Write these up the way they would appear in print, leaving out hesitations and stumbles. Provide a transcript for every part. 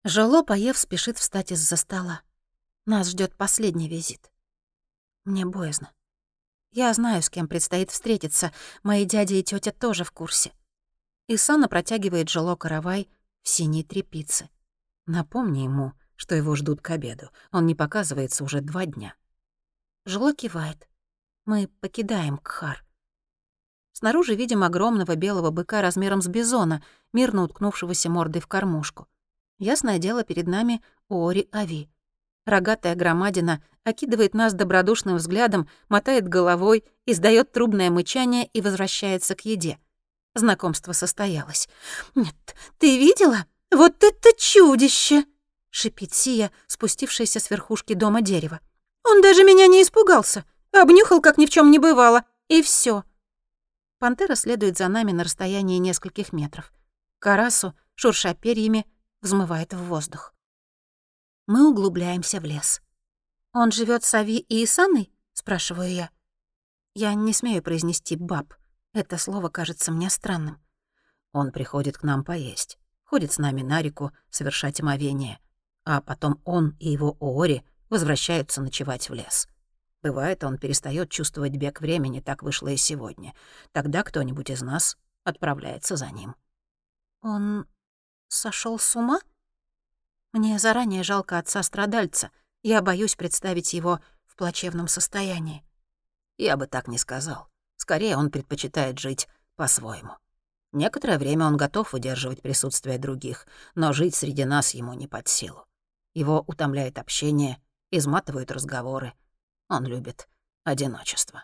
Жоло, поев, спешит встать из-за стола. Нас ждет последний визит. Мне боязно. Я знаю, с кем предстоит встретиться. Мои дядя и тётя тоже в курсе. Исана протягивает Жоло каравай в синей тряпице. Напомни ему, что его ждут к обеду. Он не показывается уже 2 дня. Жоло кивает. Мы покидаем Кхар. Снаружи видим огромного белого быка размером с бизона, мирно уткнувшегося мордой в кормушку. Ясное дело, перед нами Оори-Ави. Рогатая громадина окидывает нас добродушным взглядом, мотает головой, издаёт трубное мычание и возвращается к еде. Знакомство состоялось. «Нет, ты видела? Вот это чудище!» — шипит Сия, спустившаяся с верхушки дома дерева. «Он даже меня не испугался, обнюхал, как ни в чём не бывало, и всё». Пантера следует за нами на расстоянии нескольких метров. Карасу, шурша перьями, взмывает в воздух. Мы углубляемся в лес. «Он живет с Ави и Исаной?» — спрашиваю я. Я не смею произнести «баб». Это слово кажется мне странным. Он приходит к нам поесть, ходит с нами на реку совершать омовение, а потом он и его Оори возвращаются ночевать в лес. Бывает, он перестает чувствовать бег времени, так вышло и сегодня. Тогда кто-нибудь из нас отправляется за ним. Он сошел с ума? Мне заранее жалко отца-страдальца. Я боюсь представить его в плачевном состоянии. Я бы так не сказал. Скорее, он предпочитает жить по-своему. Некоторое время он готов выдерживать присутствие других, но жить среди нас ему не под силу. Его утомляет общение, изматывают разговоры. Он любит одиночество.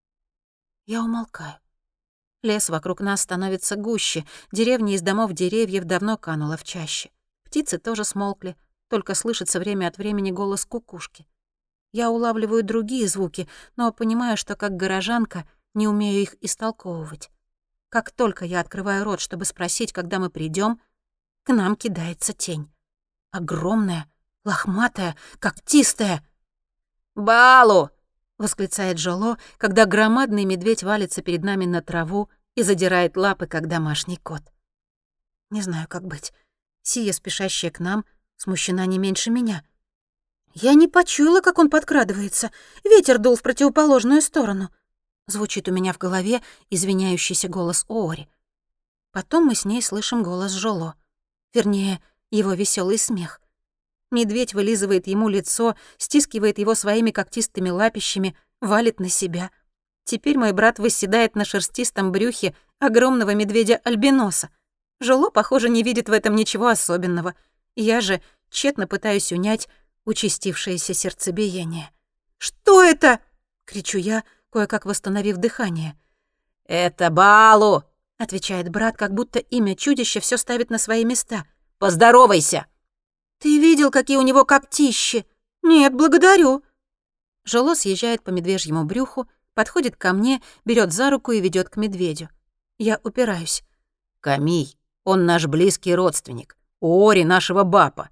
Я умолкаю. Лес вокруг нас становится гуще, деревни из домов деревьев давно канула в чаще. Птицы тоже смолкли, только слышится время от времени голос кукушки. Я улавливаю другие звуки, но понимаю, что как горожанка не умею их истолковывать. Как только я открываю рот, чтобы спросить, когда мы придём, к нам кидается тень. Огромная, лохматая, когтистая. «Балу!» — восклицает Жоло, когда громадный медведь валится перед нами на траву и задирает лапы, как домашний кот. Не знаю, как быть. Сия, спешащая к нам, смущена не меньше меня. Я не почуяла, как он подкрадывается. Ветер дул в противоположную сторону. Звучит у меня в голове извиняющийся голос Оори. Потом мы с ней слышим голос Жоло. Вернее, его веселый смех. Медведь вылизывает ему лицо, стискивает его своими когтистыми лапищами, валит на себя. Теперь мой брат восседает на шерстистом брюхе огромного медведя-альбиноса. Жоло, похоже, не видит в этом ничего особенного. Я же тщетно пытаюсь унять участившееся сердцебиение. «Что это?» — кричу я, кое-как восстановив дыхание. «Это Балу!» — отвечает брат, как будто имя чудища всё ставит на свои места. «Поздоровайся!» «Ты видел, какие у него когтищи?» «Нет, благодарю». Жоло съезжает по медвежьему брюху, подходит ко мне, берет за руку и ведет к медведю. Я упираюсь. «Камий, он наш близкий родственник. Оори нашего бапа».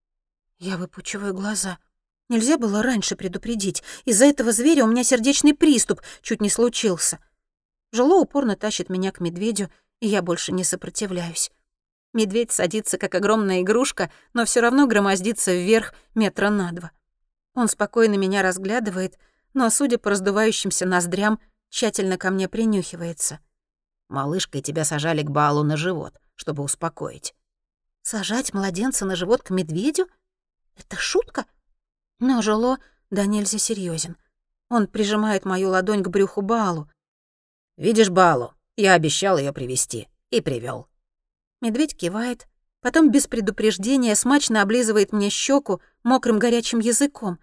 Я выпучиваю глаза. Нельзя было раньше предупредить. Из-за этого зверя у меня сердечный приступ чуть не случился. Жоло упорно тащит меня к медведю, и я больше не сопротивляюсь. Медведь садится, как огромная игрушка, но всё равно громоздится вверх 2 метра на 2. Он спокойно меня разглядывает, но, судя по раздувающимся ноздрям, тщательно ко мне принюхивается. «Малышкой тебя сажали к Балу на живот, чтобы успокоить». «Сажать младенца на живот к медведю? Это шутка?» Но Жоло да нельзя серьёзен. Он прижимает мою ладонь к брюху Балу. «Видишь Балу? Я обещал её привести. И привёл». Медведь кивает, потом без предупреждения смачно облизывает мне щеку мокрым горячим языком.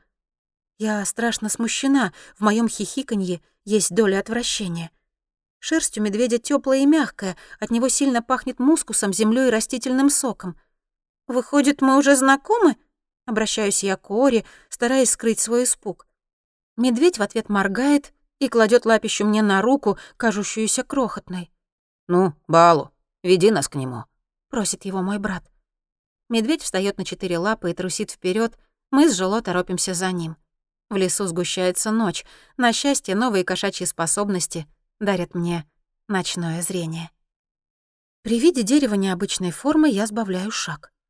Я страшно смущена, в моем хихиканье есть доля отвращения. Шерсть у медведя теплая и мягкая, от него сильно пахнет мускусом, землей и растительным соком. «Выходит, мы уже знакомы?» — обращаюсь я к Оори, стараясь скрыть свой испуг. Медведь в ответ моргает и кладет лапищу мне на руку, кажущуюся крохотной. «Ну, Балу, веди нас к нему», — просит его мой брат. Медведь встаёт на 4 лапы и трусит вперёд. Мы с Жоло торопимся за ним. В лесу сгущается ночь. На счастье, новые кошачьи способности дарят мне ночное зрение. При виде дерева необычной формы я сбавляю шаг.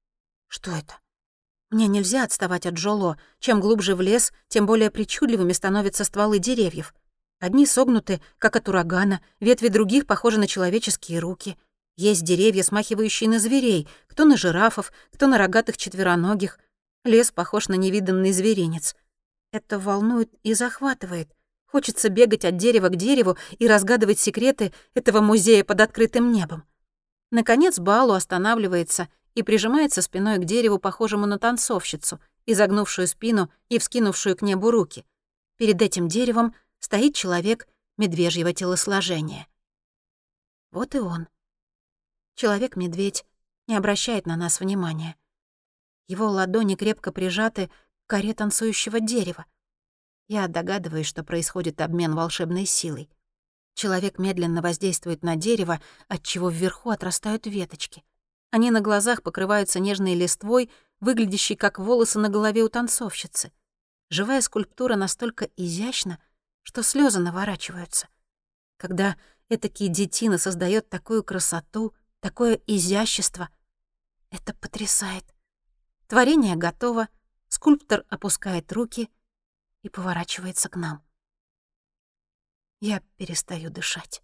Что это? Мне нельзя отставать от Джоло. Чем глубже в лес, тем более причудливыми становятся стволы деревьев. Одни согнуты, как от урагана, ветви других похожи на человеческие руки. Есть деревья, смахивающие на зверей, кто на жирафов, кто на рогатых четвероногих. Лес похож на невиданный зверинец. Это волнует и захватывает. Хочется бегать от дерева к дереву и разгадывать секреты этого музея под открытым небом. Наконец Баалу останавливается и прижимается спиной к дереву, похожему на танцовщицу, изогнувшую спину и вскинувшую к небу руки. Перед этим деревом стоит человек медвежьего телосложения. Вот и он. Человек-медведь не обращает на нас внимания. Его ладони крепко прижаты к коре танцующего дерева. Я догадываюсь, что происходит обмен волшебной силой. Человек медленно воздействует на дерево, отчего вверху отрастают веточки. Они на глазах покрываются нежной листвой, выглядящей как волосы на голове у танцовщицы. Живая скульптура настолько изящна, что слезы наворачиваются. Когда этакий детина создает такую красоту, такое изящество, это потрясает. Творение готово, скульптор опускает руки и поворачивается к нам. Я перестаю дышать.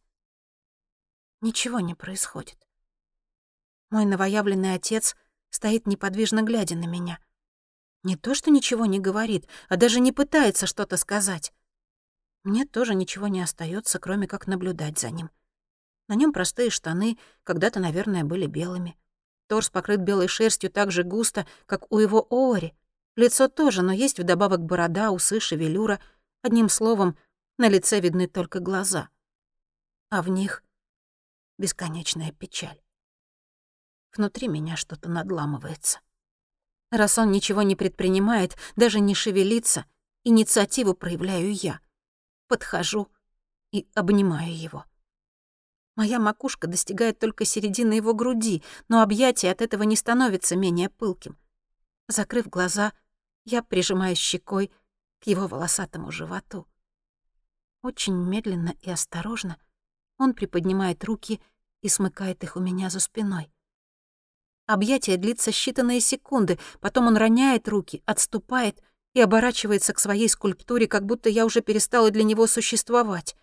Ничего не происходит. Мой новоявленный отец стоит неподвижно глядя на меня. Не то что ничего не говорит, а даже не пытается что-то сказать. Мне тоже ничего не остается, кроме как наблюдать за ним. На нем простые штаны, когда-то, наверное, были белыми. Торс покрыт белой шерстью так же густо, как у его Оори. Лицо тоже, но есть вдобавок борода, усы, шевелюра. Одним словом, на лице видны только глаза. А в них бесконечная печаль. Внутри меня что-то надламывается. Раз он ничего не предпринимает, даже не шевелится, инициативу проявляю я. Подхожу и обнимаю его. Моя макушка достигает только середины его груди, но объятие от этого не становится менее пылким. Закрыв глаза, я прижимаюсь щекой к его волосатому животу. Очень медленно и осторожно он приподнимает руки и смыкает их у меня за спиной. Объятие длится считанные секунды, потом он роняет руки, отступает и оборачивается к своей скульптуре, как будто я уже перестала для него существовать.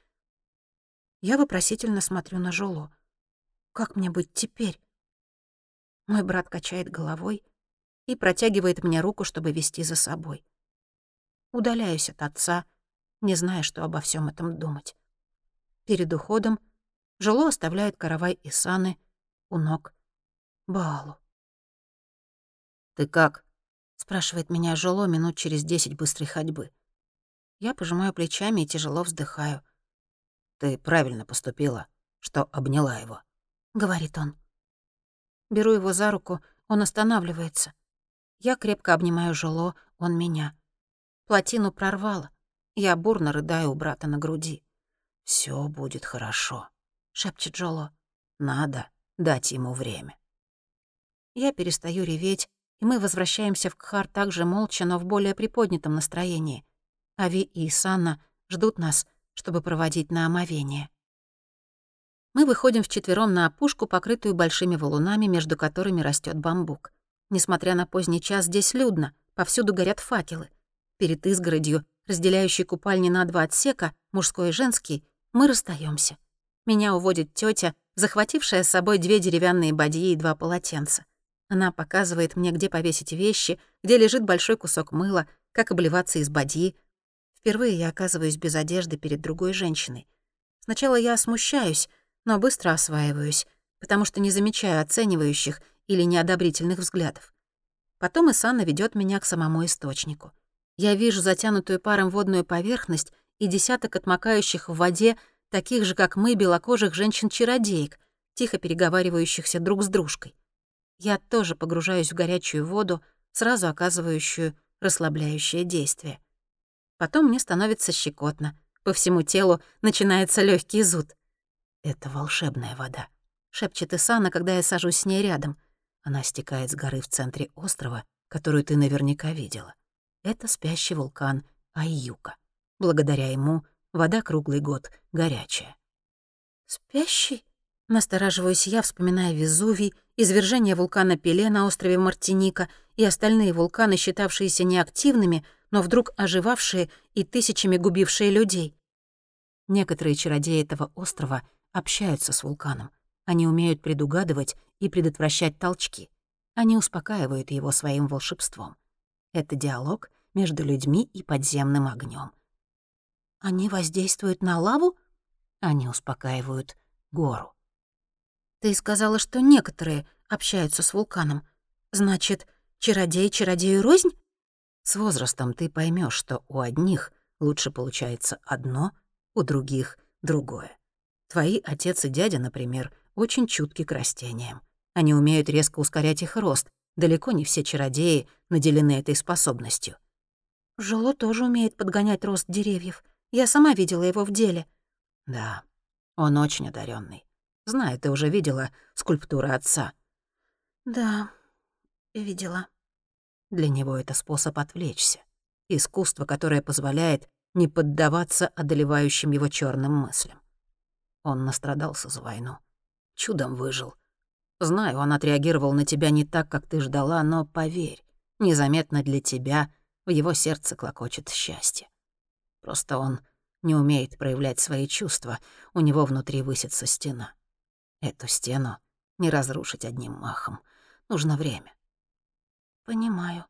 Я вопросительно смотрю на Жоло. Как мне быть теперь? Мой брат качает головой и протягивает мне руку, чтобы вести за собой. Удаляюсь от отца, не зная, что обо всем этом думать. Перед уходом Жоло оставляет каравай Исаны у ног Баалу. «Ты как?» — спрашивает меня Жоло минут через 10 быстрой ходьбы. Я пожимаю плечами и тяжело вздыхаю. «Ты правильно поступила, что обняла его», — говорит он. Беру его за руку, он останавливается. Я крепко обнимаю Жоло, он меня. Плотину прорвало. Я бурно рыдаю у брата на груди. «Всё будет хорошо», — шепчет Жоло. «Надо дать ему время». Я перестаю реветь, и мы возвращаемся в Кхар также молча, но в более приподнятом настроении. Ави и Исанна ждут нас, чтобы проводить на омовение. Мы выходим вчетвером на опушку, покрытую большими валунами, между которыми растет бамбук. Несмотря на поздний час, здесь людно, повсюду горят факелы. Перед изгородью, разделяющей купальни на 2 отсека, мужской и женский, мы расстаемся. Меня уводит тетя, захватившая с собой 2 деревянные бадьи и 2 полотенца. Она показывает мне, где повесить вещи, где лежит большой кусок мыла, как обливаться из бадьи. Впервые я оказываюсь без одежды перед другой женщиной. Сначала я смущаюсь, но быстро осваиваюсь, потому что не замечаю оценивающих или неодобрительных взглядов. Потом Исанна ведёт меня к самому источнику. Я вижу затянутую паром водную поверхность и десяток отмокающих в воде, таких же, как мы, белокожих женщин-чародеек, тихо переговаривающихся друг с дружкой. Я тоже погружаюсь в горячую воду, сразу оказывающую расслабляющее действие. Потом мне становится щекотно. По всему телу начинается лёгкий зуд. «Это волшебная вода», — шепчет Исанна, когда я сажусь с ней рядом. Она стекает с горы в центре острова, которую ты наверняка видела. Это спящий вулкан Айюка. Благодаря ему вода круглый год горячая. «Спящий?» Настораживаюсь я, вспоминая Везувий, извержение вулкана Пеле на острове Мартиника и остальные вулканы, считавшиеся неактивными, но вдруг оживавшие и тысячами губившие людей. Некоторые чародеи этого острова общаются с вулканом. Они умеют предугадывать и предотвращать толчки. Они успокаивают его своим волшебством. Это диалог между людьми и подземным огнем. Они воздействуют на лаву? Они успокаивают гору. Ты сказала, что некоторые общаются с вулканом. Значит, чародей чародею рознь? С возрастом ты поймешь, что у одних лучше получается одно, у других — другое. Твои отец и дядя, например, очень чутки к растениям. Они умеют резко ускорять их рост. Далеко не все чародеи наделены этой способностью. Жило тоже умеет подгонять рост деревьев. Я сама видела его в деле. Да, он очень одаренный. Знаю, ты уже видела скульптуры отца. Да, видела. Для него это способ отвлечься. Искусство, которое позволяет не поддаваться одолевающим его черным мыслям. Он настрадался за войну. Чудом выжил. Знаю, он отреагировал на тебя не так, как ты ждала, но поверь, незаметно для тебя в его сердце клокочет счастье. Просто он не умеет проявлять свои чувства, у него внутри высится стена. Эту стену не разрушить одним махом. Нужно время. Понимаю.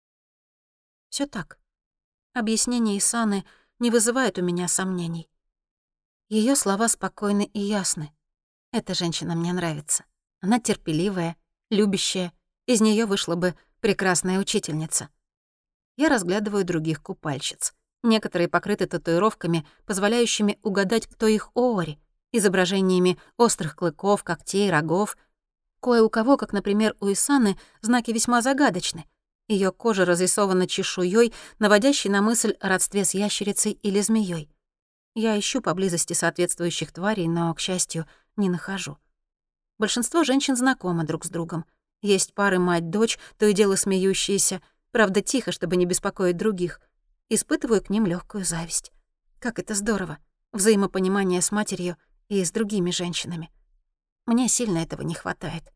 Всё так. Объяснение Исаны не вызывает у меня сомнений. Её слова спокойны и ясны. Эта женщина мне нравится. Она терпеливая, любящая. Из неё вышла бы прекрасная учительница. Я разглядываю других купальщиц. Некоторые покрыты татуировками, позволяющими угадать, кто их оори, изображениями острых клыков, когтей, рогов. Кое у кого, как, например, у Исаны, знаки весьма загадочны. Её кожа разрисована чешуёй, наводящей на мысль о родстве с ящерицей или змеёй. Я ищу поблизости соответствующих тварей, но, к счастью, не нахожу. Большинство женщин знакомы друг с другом. Есть пары мать-дочь, то и дело смеющиеся, правда, тихо, чтобы не беспокоить других. Испытываю к ним лёгкую зависть. Как это здорово — взаимопонимание с матерью и с другими женщинами. Мне сильно этого не хватает.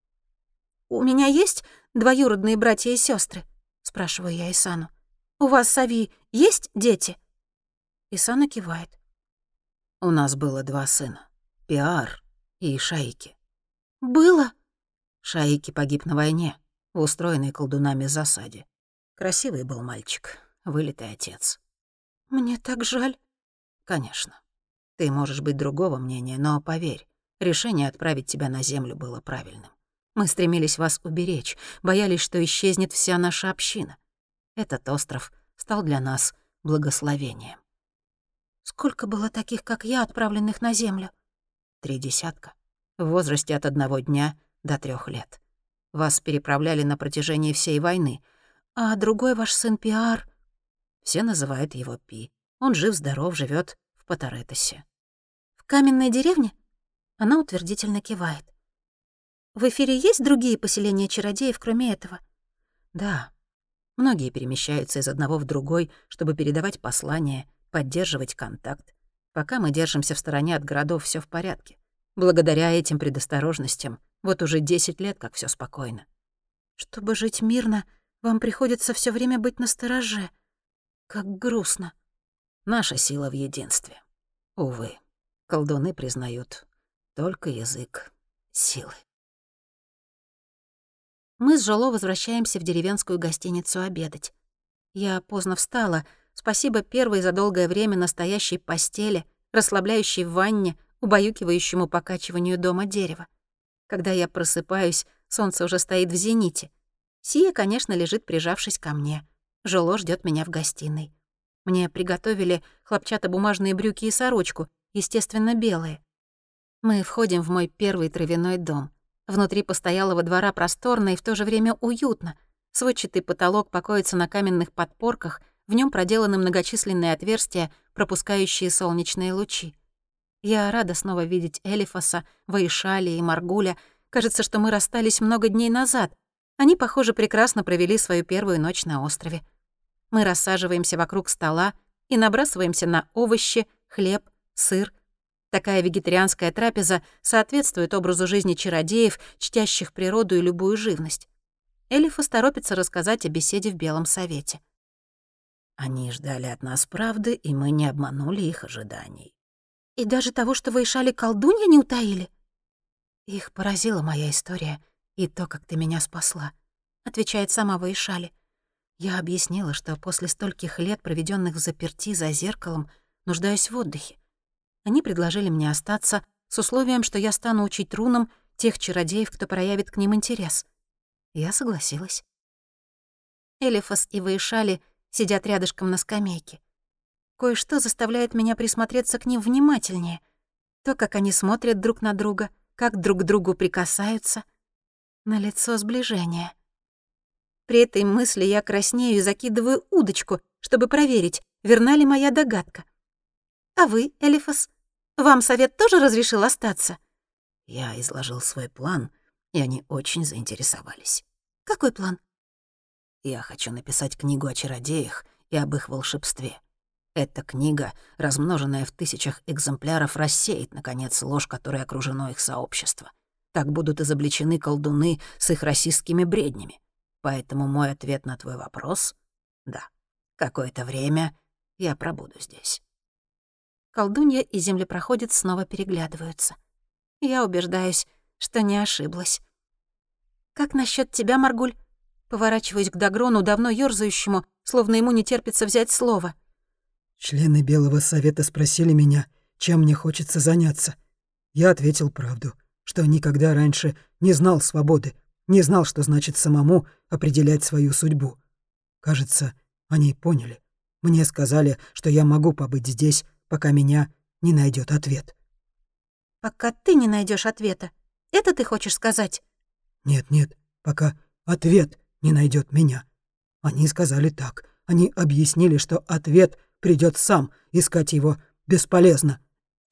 «У меня есть двоюродные братья и сёстры?» — спрашиваю я Исану. «У вас с Ави есть дети?» Исана кивает. «У нас было 2 сына — Пиар и Шаики». «Было?» Шаики погиб на войне, в устроенной колдунами засаде. Красивый был мальчик, вылитый отец. «Мне так жаль». «Конечно. Ты можешь быть другого мнения, но поверь, решение отправить тебя на землю было правильным. Мы стремились вас уберечь, боялись, что исчезнет вся наша община. Этот остров стал для нас благословением». «Сколько было таких, как я, отправленных на землю?» 30, в возрасте от 1 дня до 3 лет. Вас переправляли на протяжении всей войны. А другой ваш сын Пиар? Все называют его Пи. Он жив-здоров, живет в Патаретосе. В каменной деревне? Она утвердительно кивает. В эфире есть другие поселения чародеев, кроме этого? Да. Многие перемещаются из одного в другой, чтобы передавать послания, поддерживать контакт. Пока мы держимся в стороне от городов, всё в порядке. Благодаря этим предосторожностям вот уже 10 лет, как всё спокойно. Чтобы жить мирно, вам приходится всё время быть настороже. Как грустно. Наша сила в единстве. Увы, колдуны признают только язык силы. Мы с Жоло возвращаемся в деревенскую гостиницу обедать. Я поздно встала, спасибо первой за долгое время настоящей постели, расслабляющей ванне, убаюкивающему покачиванию дома дерева. Когда я просыпаюсь, солнце уже стоит в зените. Сия, конечно, лежит, прижавшись ко мне. Жоло ждёт меня в гостиной. Мне приготовили хлопчатобумажные брюки и сорочку, естественно, белые. Мы входим в мой первый травяной дом. Внутри постоялого двора просторно и в то же время уютно. Сводчатый потолок покоится на каменных подпорках, в нём проделаны многочисленные отверстия, пропускающие солнечные лучи. Я рада снова видеть Элифаса, Ваишали и Маргуля. Кажется, что мы расстались много дней назад. Они, похоже, прекрасно провели свою первую ночь на острове. Мы рассаживаемся вокруг стола и набрасываемся на овощи, хлеб, сыр. Такая вегетарианская трапеза соответствует образу жизни чародеев, чтящих природу и любую живность. Элифас торопится рассказать о беседе в Белом Совете. Они ждали от нас правды, и мы не обманули их ожиданий. И даже того, что вы Ишали колдунья, не утаили? Их поразила моя история и то, как ты меня спасла, отвечает сама Ваишали. Я объяснила, что после стольких лет, проведенных в заперти за зеркалом, нуждаюсь в отдыхе. Они предложили мне остаться с условием, что я стану учить рунам тех чародеев, кто проявит к ним интерес. Я согласилась. Элифас и Ваишали сидят рядышком на скамейке. Кое-что заставляет меня присмотреться к ним внимательнее. То, как они смотрят друг на друга, как друг к другу прикасаются. Налицо сближение. При этой мысли я краснею и закидываю удочку, чтобы проверить, верна ли моя догадка. А вы, Элифас, вам совет тоже разрешил остаться? Я изложил свой план, и они очень заинтересовались. Какой план? Я хочу написать книгу о чародеях и об их волшебстве. Эта книга, размноженная в тысячах экземпляров, рассеет, наконец, ложь, которой окружено их сообщество. Так будут изобличены колдуны с их расистскими бреднями. Поэтому мой ответ на твой вопрос — да. Какое-то время я пробуду здесь. Колдунья и землепроходец снова переглядываются. Я убеждаюсь, что не ошиблась. «Как насчет тебя, Маргуль?» Поворачиваясь к Дагрону, давно ёрзающему, словно ему не терпится взять слово. Члены Белого Совета спросили меня, чем мне хочется заняться. Я ответил правду, что никогда раньше не знал свободы, не знал, что значит самому определять свою судьбу. Кажется, они поняли. Мне сказали, что я могу побыть здесь, пока меня не найдет ответ. «Пока ты не найдешь ответа. Это ты хочешь сказать?» Нет, пока ответ не найдет меня. Они сказали так. Они объяснили, что ответ придет сам, искать его бесполезно.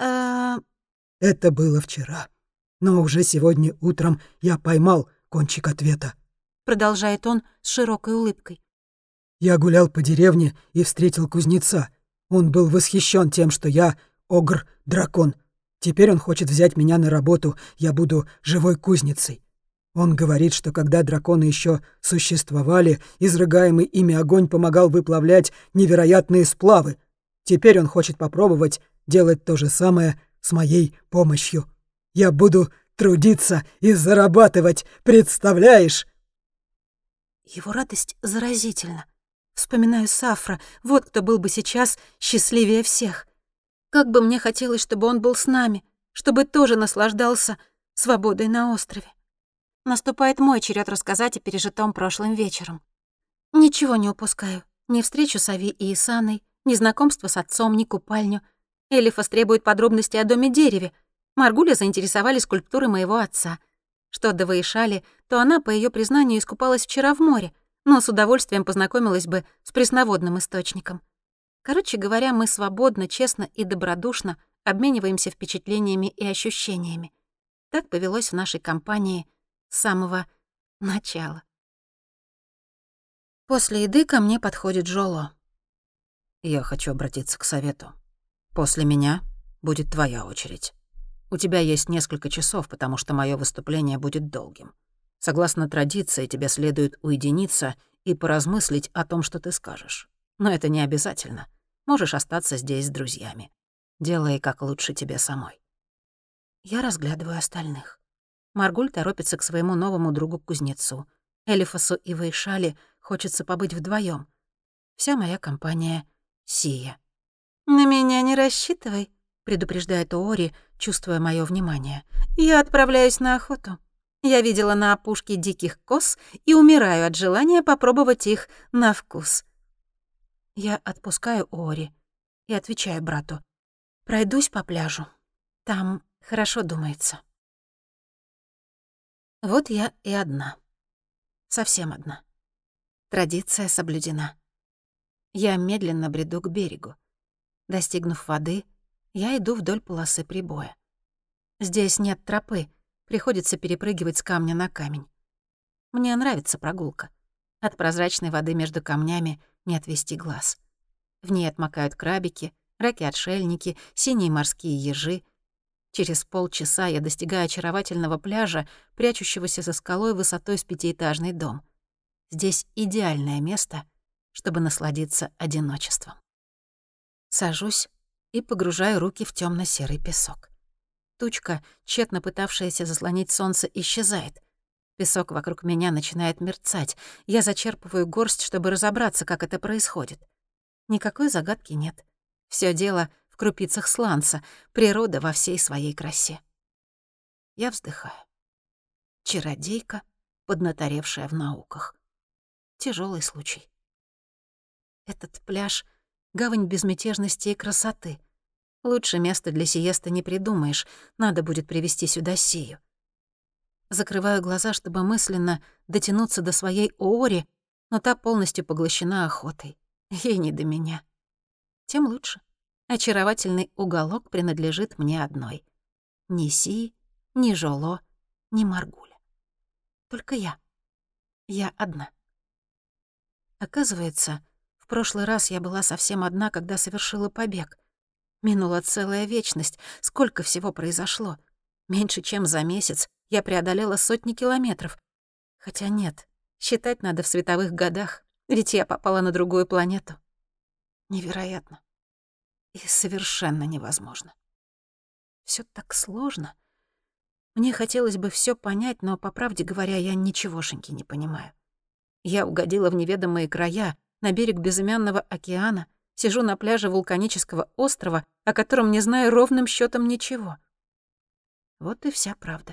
Это было вчера. Но уже сегодня утром я поймал кончик ответа. Продолжает он с широкой улыбкой. Я гулял по деревне и встретил кузнеца. Он был восхищен тем, что я огр-дракон. Теперь он хочет взять меня на работу, я буду живой кузницей. Он говорит, что когда драконы еще существовали, изрыгаемый ими огонь помогал выплавлять невероятные сплавы. Теперь он хочет попробовать делать то же самое с моей помощью. Я буду трудиться и зарабатывать, представляешь? Его радость заразительна. Вспоминаю Сафра, вот кто был бы сейчас счастливее всех. Как бы мне хотелось, чтобы он был с нами, чтобы тоже наслаждался свободой на острове. Наступает мой черед рассказать о пережитом прошлым вечером. Ничего не упускаю. Ни встречу с Ави и Исаной, ни знакомство с отцом, ни купальню. Элифас требует подробностей о доме-дереве. Маргуля заинтересовали скульптуры моего отца. Что до Ваишали, то она, по ее признанию, искупалась вчера в море, но с удовольствием познакомилась бы с пресноводным источником. Короче говоря, мы свободно, честно и добродушно обмениваемся впечатлениями и ощущениями. Так повелось в нашей компании с самого начала. После еды ко мне подходит Джоло. Я хочу обратиться к совету. После меня будет твоя очередь. У тебя есть несколько часов, потому что мое выступление будет долгим. Согласно традиции, тебе следует уединиться и поразмыслить о том, что ты скажешь. Но это не обязательно. Можешь остаться здесь с друзьями. Делай, как лучше тебе самой. Я разглядываю остальных. Маргуль торопится к своему новому другу-кузнецу. Элифасу и Ваишали хочется побыть вдвоем. Вся моя компания — Сия. «На меня не рассчитывай», — предупреждает Оори, чувствуя мое внимание. «Я отправляюсь на охоту. Я видела на опушке диких коз и умираю от желания попробовать их на вкус». Я отпускаю Оори и отвечаю брату. «Пройдусь по пляжу. Там хорошо думается». Вот я и одна. Совсем одна. Традиция соблюдена. Я медленно бреду к берегу. Достигнув воды, я иду вдоль полосы прибоя. Здесь нет тропы, приходится перепрыгивать с камня на камень. Мне нравится прогулка. От прозрачной воды между камнями не отвести глаз. В ней отмокают крабики, раки-отшельники, синие морские ежи, Через полчаса я достигаю очаровательного пляжа, прячущегося за скалой высотой с 5-этажный дом. Здесь идеальное место, чтобы насладиться одиночеством. Сажусь и погружаю руки в тёмно-серый песок. Тучка, тщетно пытавшаяся заслонить солнце, исчезает. Песок вокруг меня начинает мерцать. Я зачерпываю горсть, чтобы разобраться, как это происходит. Никакой загадки нет. Всё дело в крупицах сланца, природа во всей своей красе. Я вздыхаю. Чародейка, поднаторевшая в науках. Тяжелый случай. Этот пляж — гавань безмятежности и красоты. Лучше места для сиесты не придумаешь, надо будет привезти сюда Сию. Закрываю глаза, чтобы мысленно дотянуться до своей Оори, но та полностью поглощена охотой. Ей не до меня. Тем лучше. Очаровательный уголок принадлежит мне одной. Ни Сии, ни Жоло, ни Маргуля. Только я. Я одна. Оказывается, в прошлый раз я была совсем одна, когда совершила побег. Минула целая вечность, сколько всего произошло. Меньше чем за месяц я преодолела сотни километров. Хотя нет, считать надо в световых годах, ведь я попала на другую планету. Невероятно. И совершенно невозможно. Всё так сложно. Мне хотелось бы всё понять, но, по правде говоря, я ничегошеньки не понимаю. Я угодила в неведомые края, на берег безымянного океана, сижу на пляже вулканического острова, о котором не знаю ровным счётом ничего. Вот и вся правда.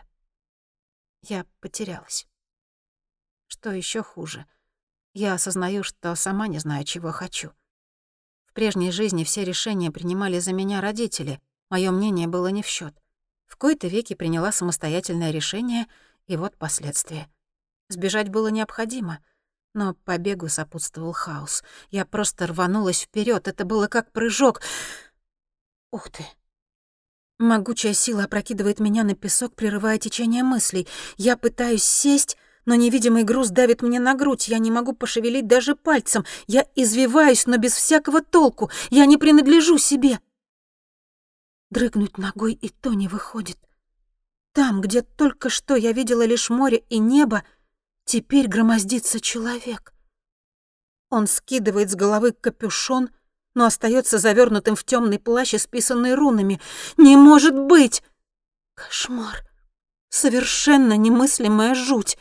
Я потерялась. Что ещё хуже, я осознаю, что сама не знаю, чего хочу. В прежней жизни все решения принимали за меня родители, моё мнение было не в счёт. В кои-то веки приняла самостоятельное решение, и вот последствия. Сбежать было необходимо, но побегу сопутствовал хаос. Я просто рванулась вперёд, это было как прыжок. Ух ты! Могучая сила опрокидывает меня на песок, прерывая течение мыслей. Я пытаюсь сесть, но невидимый груз давит мне на грудь. Я не могу пошевелить даже пальцем. Я извиваюсь, но без всякого толку. Я не принадлежу себе. Дрыгнуть ногой и то не выходит. Там, где только что я видела лишь море и небо, теперь громоздится человек. Он скидывает с головы капюшон, но остается завёрнутым в тёмный плащ, исписанный рунами. Не может быть! Кошмар. Совершенно немыслимая жуть.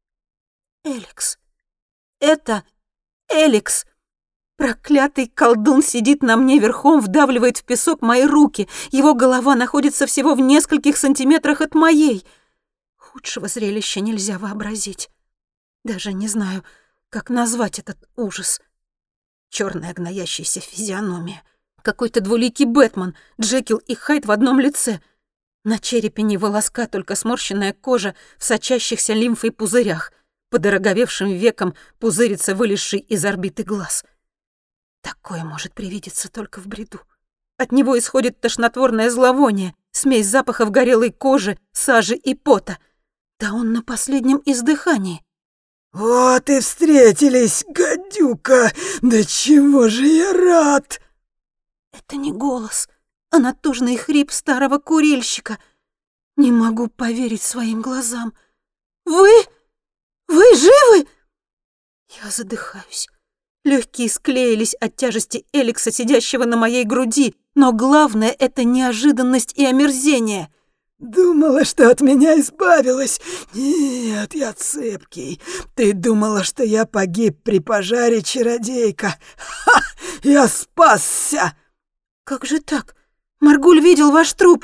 Эликс. Это Эликс. Проклятый колдун сидит на мне верхом, вдавливает в песок мои руки. Его голова находится всего в нескольких сантиметрах от моей. Худшего зрелища нельзя вообразить. Даже не знаю, как назвать этот ужас. Чёрная гноящаяся физиономия. Какой-то двуликий Бэтмен, Джекил и Хайд в одном лице. На черепе ни волоска, только сморщенная кожа в сочащихся лимфой пузырях. Под ороговевшим веком пузырится вылезший из орбиты глаз. Такое может привидеться только в бреду. От него исходит тошнотворное зловоние, смесь запахов горелой кожи, сажи и пота. Да он на последнем издыхании. «Вот и встретились, гадюка! Да чего же я рад!» Это не голос, а натужный хрип старого курильщика. Не могу поверить своим глазам. Вы живы?» Я задыхаюсь. Легкие склеились от тяжести Эликса, сидящего на моей груди, но главное — это неожиданность и омерзение. «Думала, что от меня избавилась? Нет, я цепкий. Ты думала, что я погиб при пожаре, чародейка? Ха! Я спасся!» «Как же так? Маргуль видел ваш труп!»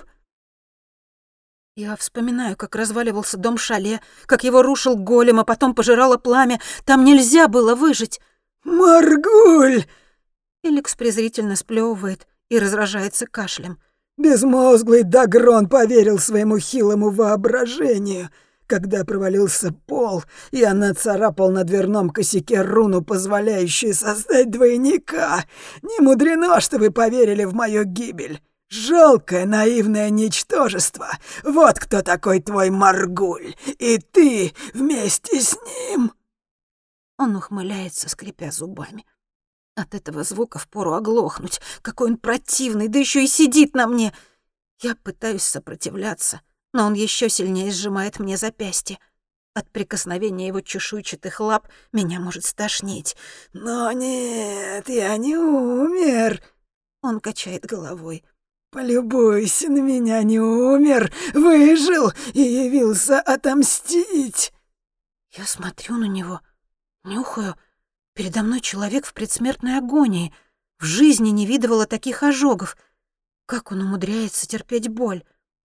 Я вспоминаю, как разваливался дом Шале, как его рушил голем, а потом пожирало пламя. Там нельзя было выжить. «Маргуль!» Эликс презрительно сплёвывает и разражается кашлем. Безмозглый Дагрон поверил своему хилому воображению. Когда провалился пол, я нацарапал на дверном косяке руну, позволяющую создать двойника. Не мудрено, что вы поверили в мою гибель. Жалкое наивное ничтожество. Вот кто такой твой Маргуль. И ты вместе с ним. Он ухмыляется, скрипя зубами. От этого звука впору оглохнуть. Какой он противный, да еще и сидит на мне. Я пытаюсь сопротивляться, но он еще сильнее сжимает мне запястье. От прикосновения его чешуйчатых лап меня может стошнить. «Но нет, я не умер!» Он качает головой. «Полюбуйся на меня, не умер, выжил и явился отомстить!» Я смотрю на него, нюхаю. Передо мной человек в предсмертной агонии. В жизни не видывала таких ожогов. Как он умудряется терпеть боль?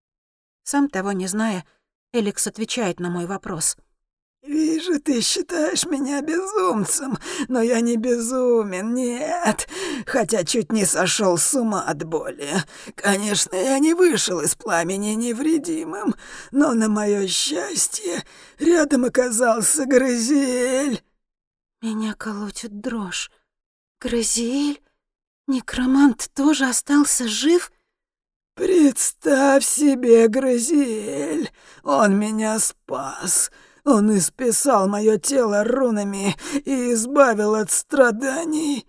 Сам того не зная, Эликс отвечает на мой вопрос. «Вижу, ты считаешь меня безумцем, но я не безумен, нет, хотя чуть не сошел с ума от боли. Конечно, я не вышел из пламени невредимым, но, на мое счастье, рядом оказался Грозиэль». Меня колотит дрожь. Грозиэль? Некромант тоже остался жив? «Представь себе, Грозиэль, он меня спас». Он исписал мое тело рунами и избавил от страданий».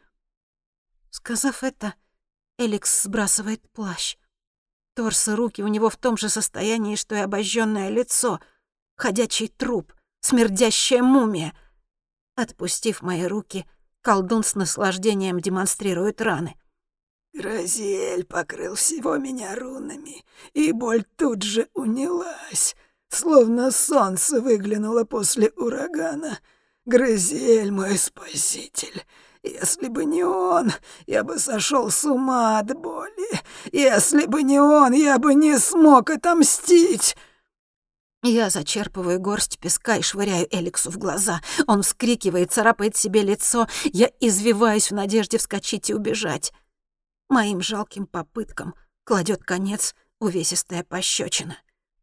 Сказав это, Эликс сбрасывает плащ. Торс и руки у него в том же состоянии, что и обожженное лицо. Ходячий труп, смердящая мумия. Отпустив мои руки, колдун с наслаждением демонстрирует раны. «Грозиэль покрыл всего меня рунами, и боль тут же унялась. Словно солнце выглянуло после урагана. Грозиэль мой спаситель. Если бы не он, я бы сошел с ума от боли. Если бы не он, я бы не смог отомстить». Я зачерпываю горсть песка и швыряю Эликсу в глаза. Он вскрикивает, царапает себе лицо. Я извиваюсь в надежде вскочить и убежать. Моим жалким попыткам кладет конец увесистая пощечина.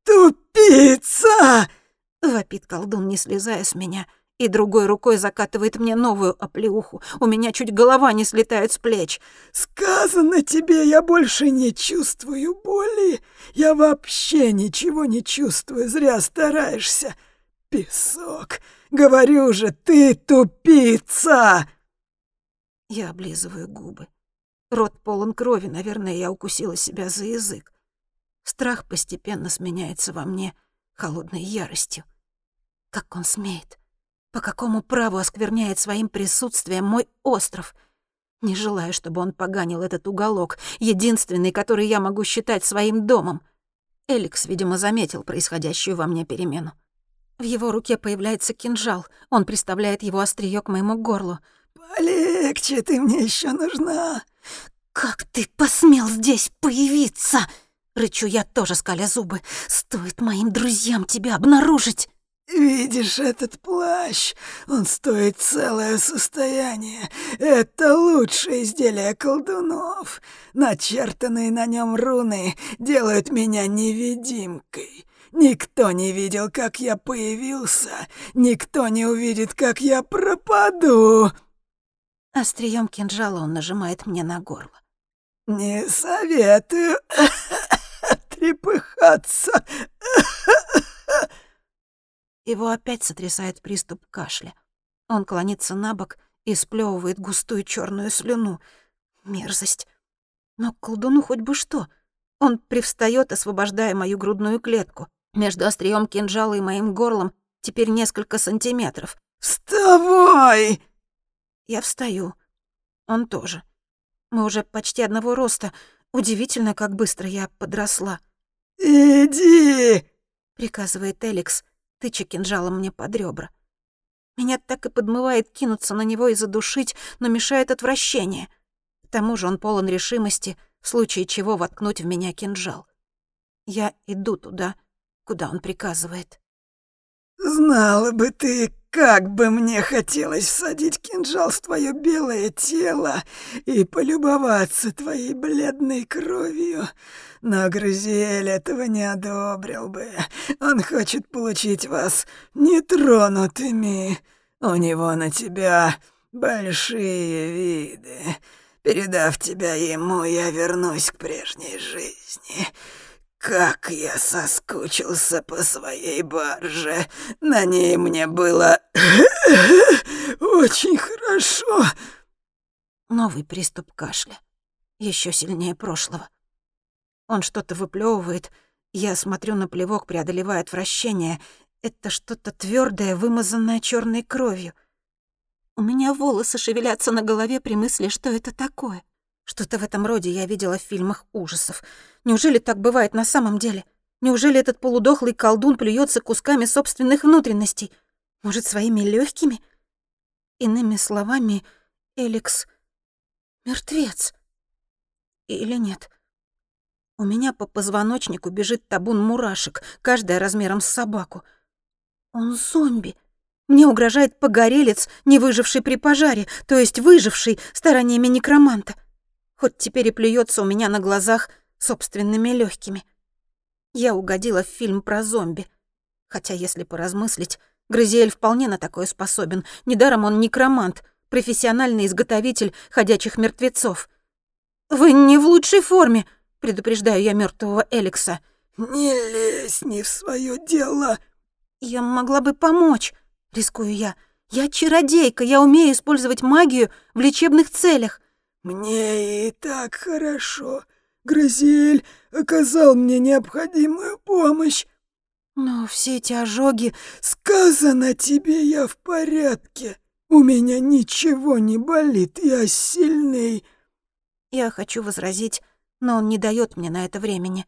«Тупица!» — вопит колдун, не слезая с меня, и другой рукой закатывает мне новую оплеуху. У меня чуть голова не слетает с плеч. «Сказано тебе, я больше не чувствую боли. Я вообще ничего не чувствую, зря стараешься. Песок, говорю же, ты тупица!» Я облизываю губы. Рот полон крови, наверное, я укусила себя за язык. Страх постепенно сменяется во мне холодной яростью. Как он смеет? По какому праву оскверняет своим присутствием мой остров? Не желаю, чтобы он поганил этот уголок, единственный, который я могу считать своим домом. Эликс, видимо, заметил происходящую во мне перемену. В его руке появляется кинжал. Он приставляет его острие к моему горлу. «Полегче, ты мне еще нужна». «Как ты посмел здесь появиться?» Рычу я, тоже скаля зубы. «Стоит моим друзьям тебя обнаружить!» «Видишь этот плащ? Он стоит целое состояние. Это лучшее изделие колдунов. Начертанные на нем руны делают меня невидимкой. Никто не видел, как я появился. Никто не увидит, как я пропаду». Острием кинжала он нажимает мне на горло. «Не советую трепыхаться». Его опять сотрясает приступ кашля. Он клонится набок и сплёвывает густую черную слюну. Мерзость. Но колдуну хоть бы что. Он привстаёт, освобождая мою грудную клетку. Между острием кинжала и моим горлом теперь несколько сантиметров. «Вставай!» Я встаю. Он тоже. Мы уже почти одного роста. Удивительно, как быстро я подросла. «Иди!» — приказывает Эликс, тыча кинжалом мне под ребра. Меня так и подмывает кинуться на него и задушить, но мешает отвращение. К тому же он полон решимости, в случае чего воткнуть в меня кинжал. Я иду туда, куда он приказывает. «Знала бы ты, как бы мне хотелось всадить кинжал в твое белое тело и полюбоваться твоей бледной кровью. Но Грозиэль этого не одобрил бы. Он хочет получить вас нетронутыми. У него на тебя большие виды. Передав тебя ему, я вернусь к прежней жизни». Как я соскучился по своей барже. На ней мне было очень хорошо. Новый приступ кашля. Еще сильнее прошлого. Он что-то выплёвывает. Я смотрю на плевок, преодолевая отвращение. Это что-то твёрдое, вымазанное чёрной кровью. У меня волосы шевелятся на голове при мысли, что это такое. Что-то в этом роде я видела в фильмах ужасов. Неужели так бывает на самом деле? Неужели этот полудохлый колдун плюется кусками собственных внутренностей? Может, своими легкими? Иными словами, Эликс — мертвец. Или нет? У меня по позвоночнику бежит табун мурашек, каждая размером с собаку. Он зомби. Мне угрожает погорелец, не выживший при пожаре, то есть выживший стараниями некроманта. Хоть теперь и плюется у меня на глазах собственными легкими. Я угодила в фильм про зомби. Хотя, если поразмыслить, Грызиэль вполне на такое способен. Недаром он некромант, профессиональный изготовитель ходячих мертвецов. «Вы не в лучшей форме», — предупреждаю я мертвого Эликса. «Не лезь не в свое дело». «Я могла бы помочь», — рискую я. «Я чародейка, я умею использовать магию в лечебных целях». «Мне и так хорошо. Грызиэль оказал мне необходимую помощь. Но все эти ожоги... Сказано тебе, я в порядке. У меня ничего не болит, я сильный». Я хочу возразить, но он не дает мне на это времени.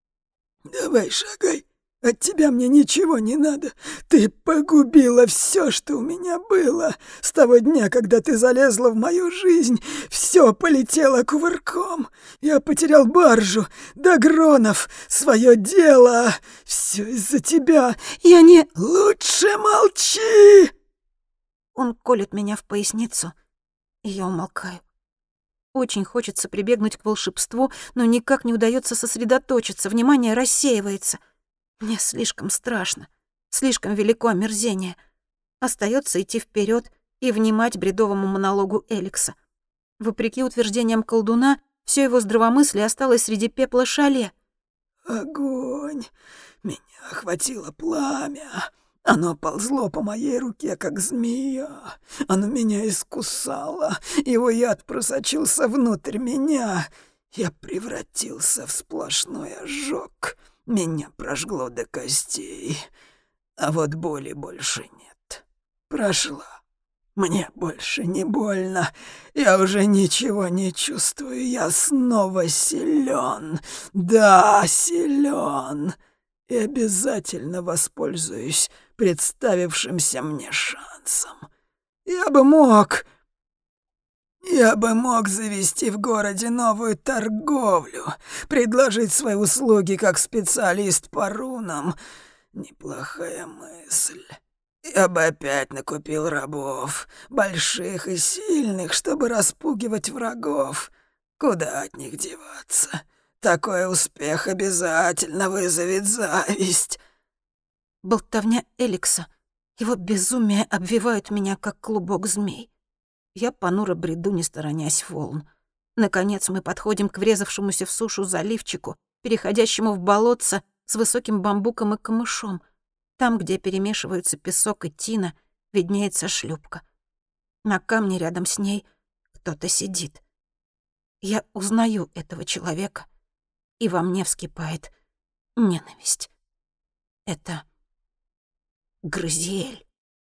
«Давай шагай. От тебя мне ничего не надо. Ты погубила все, что у меня было. С того дня, когда ты залезла в мою жизнь, все полетело кувырком. Я потерял баржу, Дагронов, свое дело. Все из-за тебя. Я не... Лучше молчи!» Он колет меня в поясницу, и я умолкаю. Очень хочется прибегнуть к волшебству, но никак не удается сосредоточиться, внимание рассеивается. Мне слишком страшно, слишком велико омерзение. Остается идти вперед и внимать бредовому монологу Эликса. Вопреки утверждениям колдуна, все его здравомыслие осталось среди пепла шале. «Огонь! Меня охватило пламя. Оно ползло по моей руке, как змея. Оно меня искусало. Его яд просочился внутрь меня. Я превратился в сплошной ожог. Меня прожгло до костей. А вот боли больше нет. Прошла. Мне больше не больно. Я уже ничего не чувствую. Я снова силен. Да, силен. И обязательно воспользуюсь представившимся мне шансом. Я бы мог завести в городе новую торговлю, предложить свои услуги как специалист по рунам. Неплохая мысль. Я бы опять накупил рабов, больших и сильных, чтобы распугивать врагов. Куда от них деваться? Такой успех обязательно вызовет зависть». Болтовня Эликса, его безумие обвивают меня, как клубок змей. Я понуро бреду, не сторонясь волн. Наконец мы подходим к врезавшемуся в сушу заливчику, переходящему в болотце с высоким бамбуком и камышом. Там, где перемешиваются песок и тина, виднеется шлюпка. На камне рядом с ней кто-то сидит. Я узнаю этого человека, и во мне вскипает ненависть. Это Грызиэль.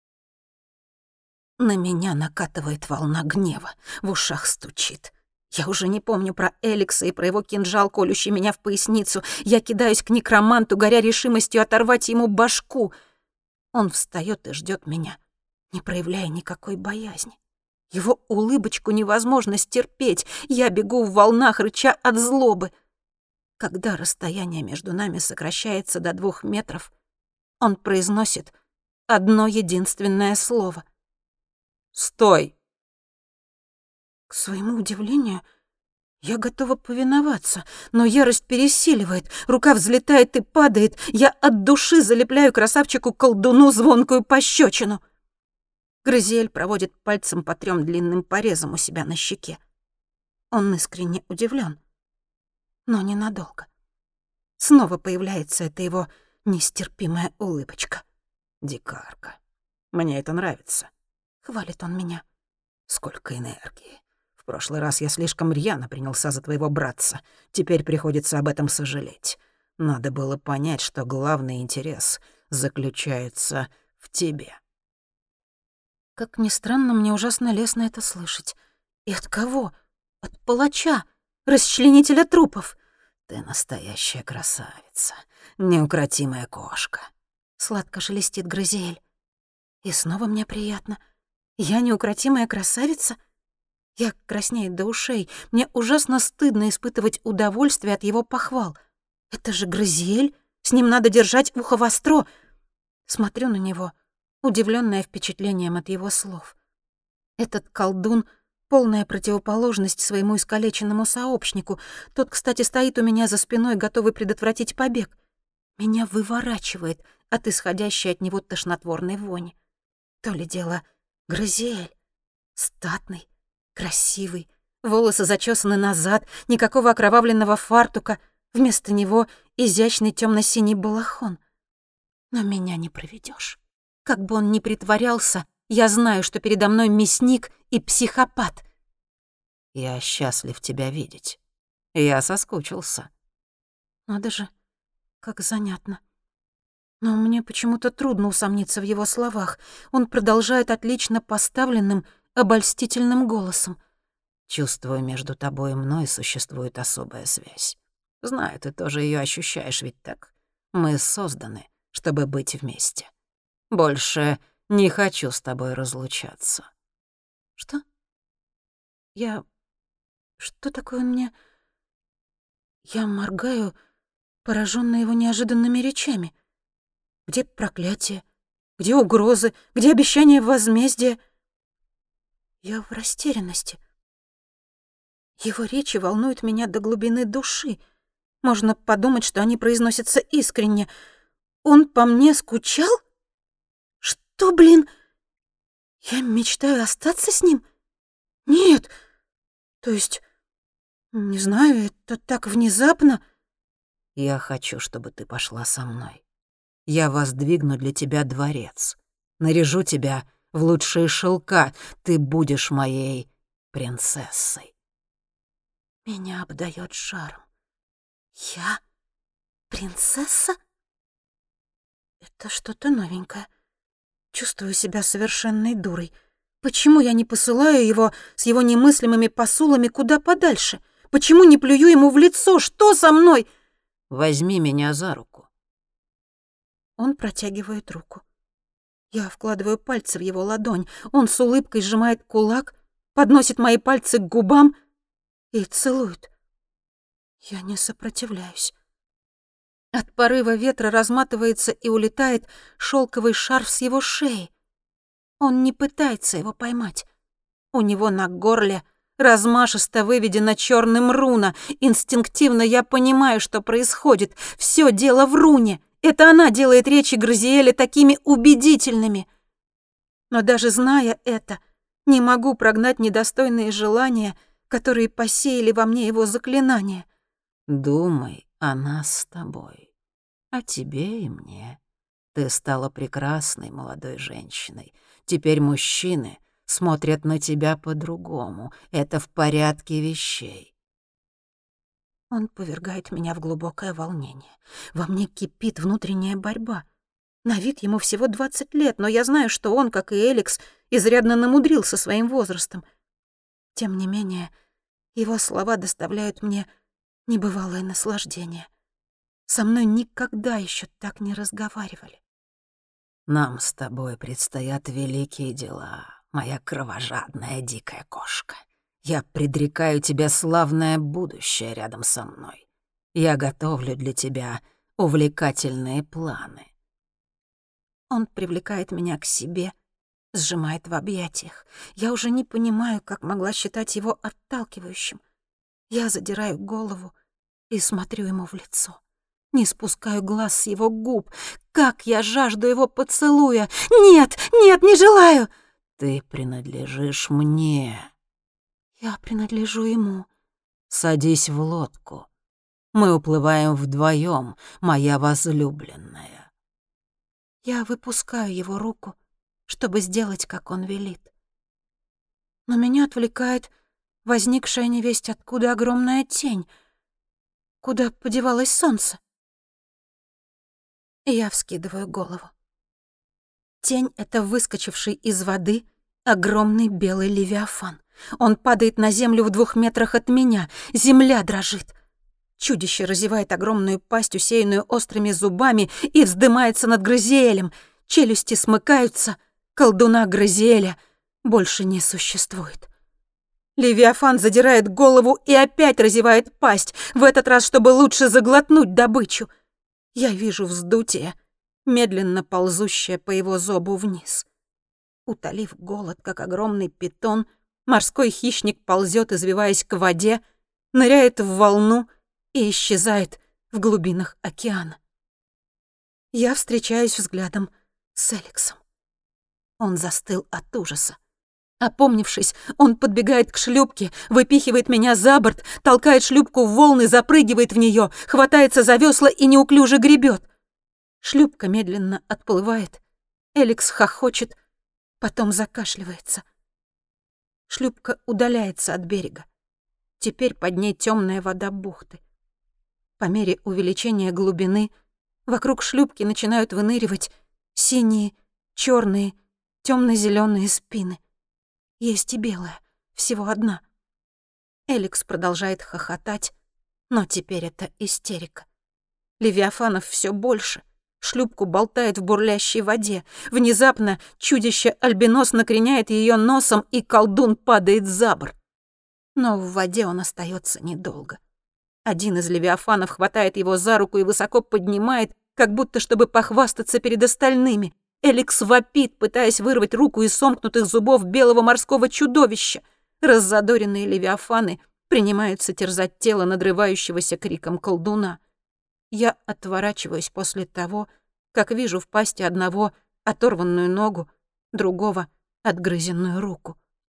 На меня накатывает волна гнева, в ушах стучит. Я уже не помню про Эликса и про его кинжал, колющий меня в поясницу. Я кидаюсь к некроманту, горя решимостью оторвать ему башку. Он встаёт и ждёт меня, не проявляя никакой боязни. Его улыбочку невозможно стерпеть. Я бегу в волнах, рыча от злобы. Когда расстояние между нами сокращается до 2 метров, он произносит одно единственное слово. «Стой!» К своему удивлению, я готова повиноваться, но ярость пересиливает, рука взлетает и падает, я от души залепляю красавчику-колдуну звонкую пощечину. Грызиэль проводит пальцем по 3 длинным порезам у себя на щеке. Он искренне удивлен, но ненадолго. Снова появляется эта его нестерпимая улыбочка. «Дикарка. Мне это нравится». Хвалит он меня. «Сколько энергии. В прошлый раз я слишком рьяно принялся за твоего братца. Теперь приходится об этом сожалеть. Надо было понять, что главный интерес заключается в тебе». Как ни странно, мне ужасно лестно это слышать. И от кого? От палача, расчленителя трупов. «Ты настоящая красавица, неукротимая кошка», — сладко шелестит Грызиэль. И снова мне приятно. Я неукротимая красавица? Я краснею до ушей. Мне ужасно стыдно испытывать удовольствие от его похвал. Это же Грызиэль, с ним надо держать ухо востро. Смотрю на него, удивлённая впечатлением от его слов. Этот колдун — полная противоположность своему искалеченному сообщнику. Тот, кстати, стоит у меня за спиной, готовый предотвратить побег. Меня выворачивает от исходящей от него тошнотворной вони. То ли дело Грызиэль. Статный, красивый, волосы зачесаны назад, никакого окровавленного фартука. Вместо него изящный тёмно-синий балахон. Но меня не проведёшь. Как бы он ни притворялся, я знаю, что передо мной мясник и психопат. «Я счастлив тебя видеть. Я соскучился». Надо же, как занятно. Но мне почему-то трудно усомниться в его словах. Он продолжает отлично поставленным, обольстительным голосом. «Чувствую, между тобой и мной существует особая связь. Знаю, ты тоже её ощущаешь, ведь так? Мы созданы, чтобы быть вместе. Больше не хочу с тобой разлучаться». Что? Что такое он мне... Я моргаю, поражённая его неожиданными речами. Где проклятие? Где угрозы? Где обещание возмездия? Я в растерянности. Его речи волнуют меня до глубины души. Можно подумать, что они произносятся искренне. Он по мне скучал? Что, блин? Я мечтаю остаться с ним? Нет. То есть, не знаю, это так внезапно. «Я хочу, чтобы ты пошла со мной. Я воздвигну для тебя дворец. Наряжу тебя в лучшие шелка. Ты будешь моей принцессой». Меня обдаёт жаром. Я принцесса? Это что-то новенькое. Чувствую себя совершенной дурой. Почему я не посылаю его с его немыслимыми посулами куда подальше? Почему не плюю ему в лицо? Что со мной? «Возьми меня за руку». Он протягивает руку. Я вкладываю пальцы в его ладонь. Он с улыбкой сжимает кулак, подносит мои пальцы к губам и целует. Я не сопротивляюсь. От порыва ветра разматывается и улетает шелковый шарф с его шеи. Он не пытается его поймать. У него на горле размашисто выведена чёрным руна. Инстинктивно я понимаю, что происходит. Всё дело в руне. Это она делает речи Грызиэля такими убедительными. Но даже зная это, не могу прогнать недостойные желания, которые посеяли во мне его заклинания. «Думай о нас с тобой, о тебе и мне. Ты стала прекрасной молодой женщиной. Теперь мужчины смотрят на тебя по-другому. Это в порядке вещей». Он повергает меня в глубокое волнение. Во мне кипит внутренняя борьба. На вид ему всего 20 лет, но я знаю, что он, как и Эликс, изрядно намудрил со своим возрастом. Тем не менее, его слова доставляют мне небывалое наслаждение. Со мной никогда еще так не разговаривали. «Нам с тобой предстоят великие дела, моя кровожадная дикая кошка. Я предрекаю тебе славное будущее рядом со мной. Я готовлю для тебя увлекательные планы». Он привлекает меня к себе, сжимает в объятиях. Я уже не понимаю, как могла считать его отталкивающим. Я задираю голову и смотрю ему в лицо. Не спускаю глаз с его губ. Как я жажду его поцелуя! Нет, нет, не желаю! «Ты принадлежишь мне». Я принадлежу ему. «Садись в лодку. Мы уплываем вдвоем, моя возлюбленная». Я выпускаю его руку, чтобы сделать, как он велит. Но меня отвлекает возникшая невесть откуда огромная тень. Куда подевалось солнце? Я вскидываю голову. Тень — это выскочивший из воды огромный белый левиафан. Он падает на землю в 2 метрах от меня. Земля дрожит. Чудище разевает огромную пасть, усеянную острыми зубами, и вздымается над Грызиэлем. Челюсти смыкаются. Колдуна Грызиэля больше не существует. Левиафан задирает голову и опять разевает пасть, в этот раз, чтобы лучше заглотнуть добычу. Я вижу вздутие, медленно ползущее по его зобу вниз. Утолив голод, как огромный питон, морской хищник ползет, извиваясь к воде, ныряет в волну и исчезает в глубинах океана. Я встречаюсь взглядом с Эликсом. Он застыл от ужаса. Опомнившись, он подбегает к шлюпке, выпихивает меня за борт, толкает шлюпку в волны, запрыгивает в нее, хватается за весла и неуклюже гребет. Шлюпка медленно отплывает. Эликс хохочет, потом закашливается. Шлюпка удаляется от берега. Теперь под ней темная вода бухты. По мере увеличения глубины вокруг шлюпки начинают выныривать синие, черные, темно-зеленые спины. Есть и белая, всего одна. Эликс продолжает хохотать, но теперь это истерика. Левиафанов все больше. Шлюпку болтает в бурлящей воде. Внезапно чудище-альбинос накреняет ее носом, и колдун падает за борт. Но в воде он остается недолго. Один из левиафанов хватает его за руку и высоко поднимает, как будто чтобы похвастаться перед остальными. Эликс вопит, пытаясь вырвать руку из сомкнутых зубов белого морского чудовища. Раззадоренные левиафаны принимаются терзать тело надрывающегося криком колдуна. Я отворачиваюсь после того, как вижу в пасти одного оторванную ногу, другого — отгрызенную руку.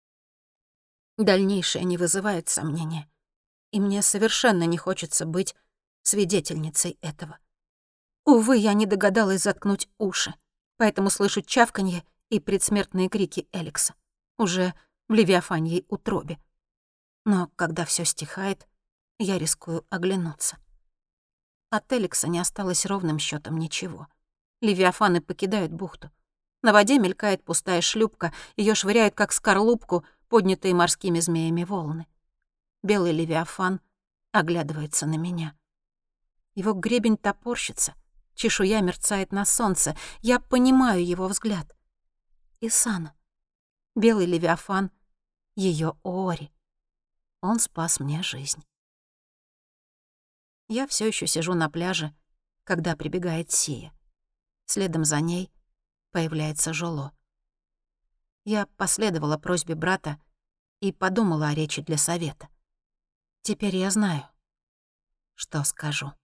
Дальнейшее не вызывает сомнения, и мне совершенно не хочется быть свидетельницей этого. Увы, я не догадалась заткнуть уши, поэтому слышу чавканье и предсмертные крики Эликса, уже в левиафаньей утробе. Но когда все стихает, я рискую оглянуться. От Эликса не осталось ровным счетом ничего. Левиафаны покидают бухту. На воде мелькает пустая шлюпка, ее швыряют как скорлупку, поднятые морскими змеями волны. Белый левиафан оглядывается на меня. Его гребень топорщится, чешуя мерцает на солнце. Я понимаю его взгляд. Исана. Белый левиафан — ее Оори. Он спас мне жизнь. Я все еще сижу на пляже, когда прибегает Сия. Следом за ней появляется Жоло. Я последовала просьбе брата и подумала о речи для совета. Теперь я знаю, что скажу.